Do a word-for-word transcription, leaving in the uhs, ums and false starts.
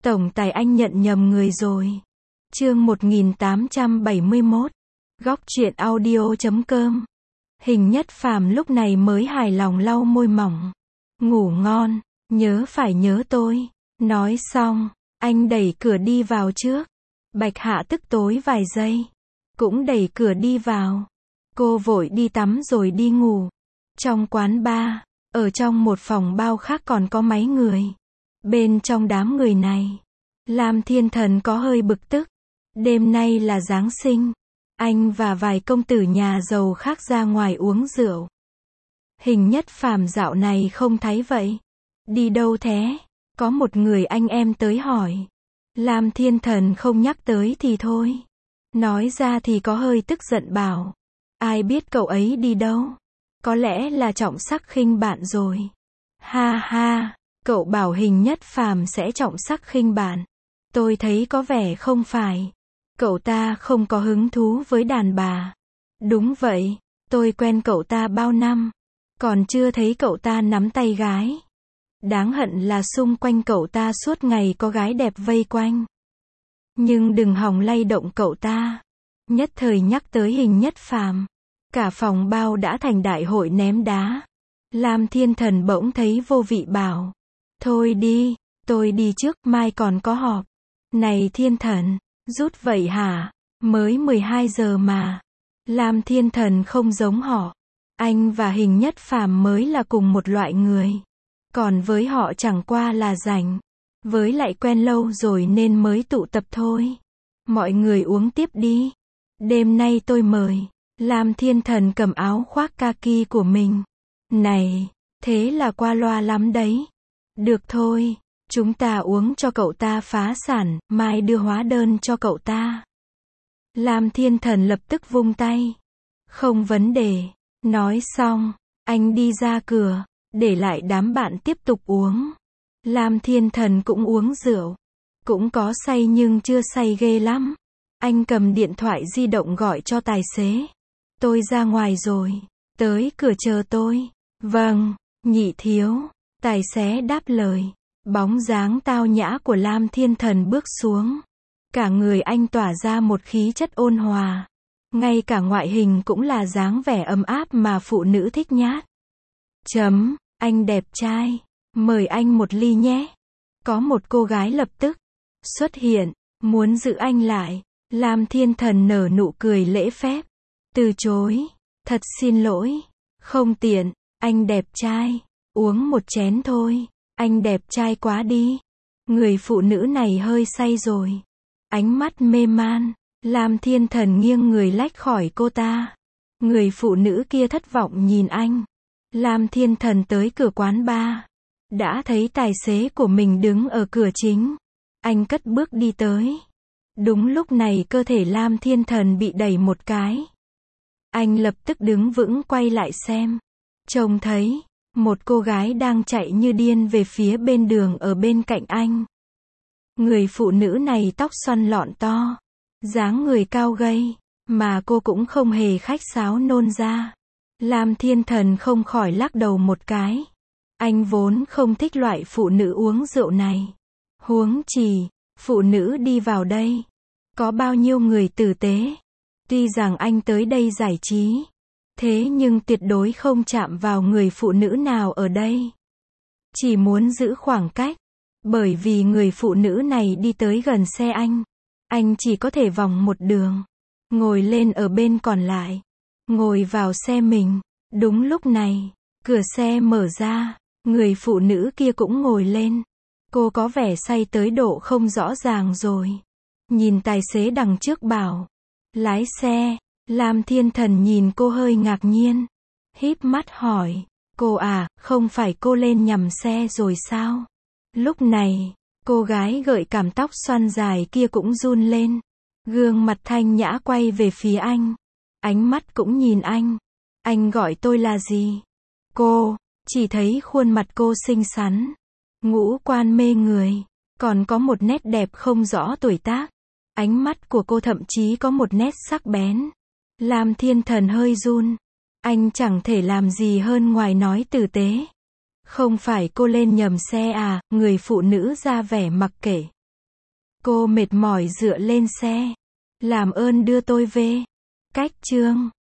Tổng tài anh nhận nhầm người rồi. Chương một nghìn tám trăm bảy mươi mốt. Góc truyện audio chấm com. Hình Nhất Phàm lúc này mới hài lòng lau môi mỏng. Ngủ ngon, nhớ phải nhớ tôi. Nói xong, anh đẩy cửa đi vào trước. Bạch Hạ tức tối vài giây, cũng đẩy cửa đi vào. Cô vội đi tắm rồi đi ngủ. Trong quán bar, ở trong một phòng bao khác còn có mấy người. Bên trong đám người này, Lam Thiên Thần có hơi bực tức. Đêm nay là Giáng sinh, anh và vài công tử nhà giàu khác ra ngoài uống rượu. Hình Nhất Phàm dạo này không thấy vậy. Đi đâu thế? Có một người anh em tới hỏi. Lam Thiên Thần không nhắc tới thì thôi. Nói ra thì có hơi tức giận bảo. Ai biết cậu ấy đi đâu? Có lẽ là trọng sắc khinh bạn rồi. Ha ha, cậu bảo Hình Nhất Phàm sẽ trọng sắc khinh bạn. Tôi thấy có vẻ không phải. Cậu ta không có hứng thú với đàn bà. Đúng vậy, tôi quen cậu ta bao năm. Còn chưa thấy cậu ta nắm tay gái. Đáng hận là xung quanh cậu ta suốt ngày có gái đẹp vây quanh. Nhưng đừng hòng lay động cậu ta. Nhất thời nhắc tới Hình Nhất Phàm, cả phòng bao đã thành đại hội ném đá. Lam Thiên Thần bỗng thấy vô vị bảo. Thôi đi, tôi đi trước, mai còn có họp. Này Thiên Thần, rút vậy hả? Mới mười hai giờ mà. Lam Thiên Thần không giống họ. Anh và Hình Nhất Phàm mới là cùng một loại người. Còn với họ chẳng qua là rảnh. Với lại quen lâu rồi nên mới tụ tập thôi. Mọi người uống tiếp đi. Đêm nay tôi mời. Lam Thiên Thần cầm áo khoác kaki của mình. Này, thế là qua loa lắm đấy. Được thôi, chúng ta uống cho cậu ta phá sản, mai đưa hóa đơn cho cậu ta. Lam Thiên Thần lập tức vung tay. Không vấn đề. Nói xong, anh đi ra cửa, để lại đám bạn tiếp tục uống. Lam Thiên Thần cũng uống rượu. Cũng có say nhưng chưa say ghê lắm. Anh cầm điện thoại di động gọi cho tài xế. Tôi ra ngoài rồi. Tới cửa chờ tôi. Vâng, nhị thiếu. Tài xế đáp lời. Bóng dáng tao nhã của Lam Thiên Thần bước xuống. Cả người anh tỏa ra một khí chất ôn hòa. Ngay cả ngoại hình cũng là dáng vẻ ấm áp mà phụ nữ thích nhát. Chấm, anh đẹp trai. Mời anh một ly nhé. Có một cô gái lập tức xuất hiện, muốn giữ anh lại. Lam Thiên Thần nở nụ cười lễ phép. Từ chối. Thật xin lỗi. Không tiện. Anh đẹp trai. Uống một chén thôi. Anh đẹp trai quá đi. Người phụ nữ này hơi say rồi. Ánh mắt mê man. Lam Thiên Thần nghiêng người lách khỏi cô ta. Người phụ nữ kia thất vọng nhìn anh. Lam Thiên Thần tới cửa quán bar. Đã thấy tài xế của mình đứng ở cửa chính. Anh cất bước đi tới. Đúng lúc này cơ thể Lam Thiên Thần bị đẩy một cái. Anh lập tức đứng vững quay lại xem. Trông thấy một cô gái đang chạy như điên về phía bên đường ở bên cạnh anh. Người phụ nữ này tóc xoăn lọn to, dáng người cao gầy, mà cô cũng không hề khách sáo nôn ra. Lam Thiên Thần không khỏi lắc đầu một cái. Anh vốn không thích loại phụ nữ uống rượu này. Huống chi, phụ nữ đi vào đây, có bao nhiêu người tử tế. Tuy rằng anh tới đây giải trí, thế nhưng tuyệt đối không chạm vào người phụ nữ nào ở đây. Chỉ muốn giữ khoảng cách. Bởi vì người phụ nữ này đi tới gần xe anh. Anh chỉ có thể vòng một đường. Ngồi lên ở bên còn lại. Ngồi vào xe mình. Đúng lúc này, cửa xe mở ra. Người phụ nữ kia cũng ngồi lên. Cô có vẻ say tới độ không rõ ràng rồi. Nhìn tài xế đằng trước bảo. Lái xe. Lam Thiên Thần nhìn cô hơi ngạc nhiên. Híp mắt hỏi. Cô à, không phải cô lên nhầm xe rồi sao? Lúc này, cô gái gợi cảm tóc xoăn dài kia cũng run lên. Gương mặt thanh nhã quay về phía anh. Ánh mắt cũng nhìn anh. Anh gọi tôi là gì? Cô, chỉ thấy khuôn mặt cô xinh xắn. Ngũ quan mê người. Còn có một nét đẹp không rõ tuổi tác. Ánh mắt của cô thậm chí có một nét sắc bén. Lam Thiên Thần hơi run. Anh chẳng thể làm gì hơn ngoài nói tử tế. Không phải cô lên nhầm xe à? Người phụ nữ ra vẻ mặc kệ. Cô mệt mỏi dựa lên xe. Làm ơn đưa tôi về. Cách chương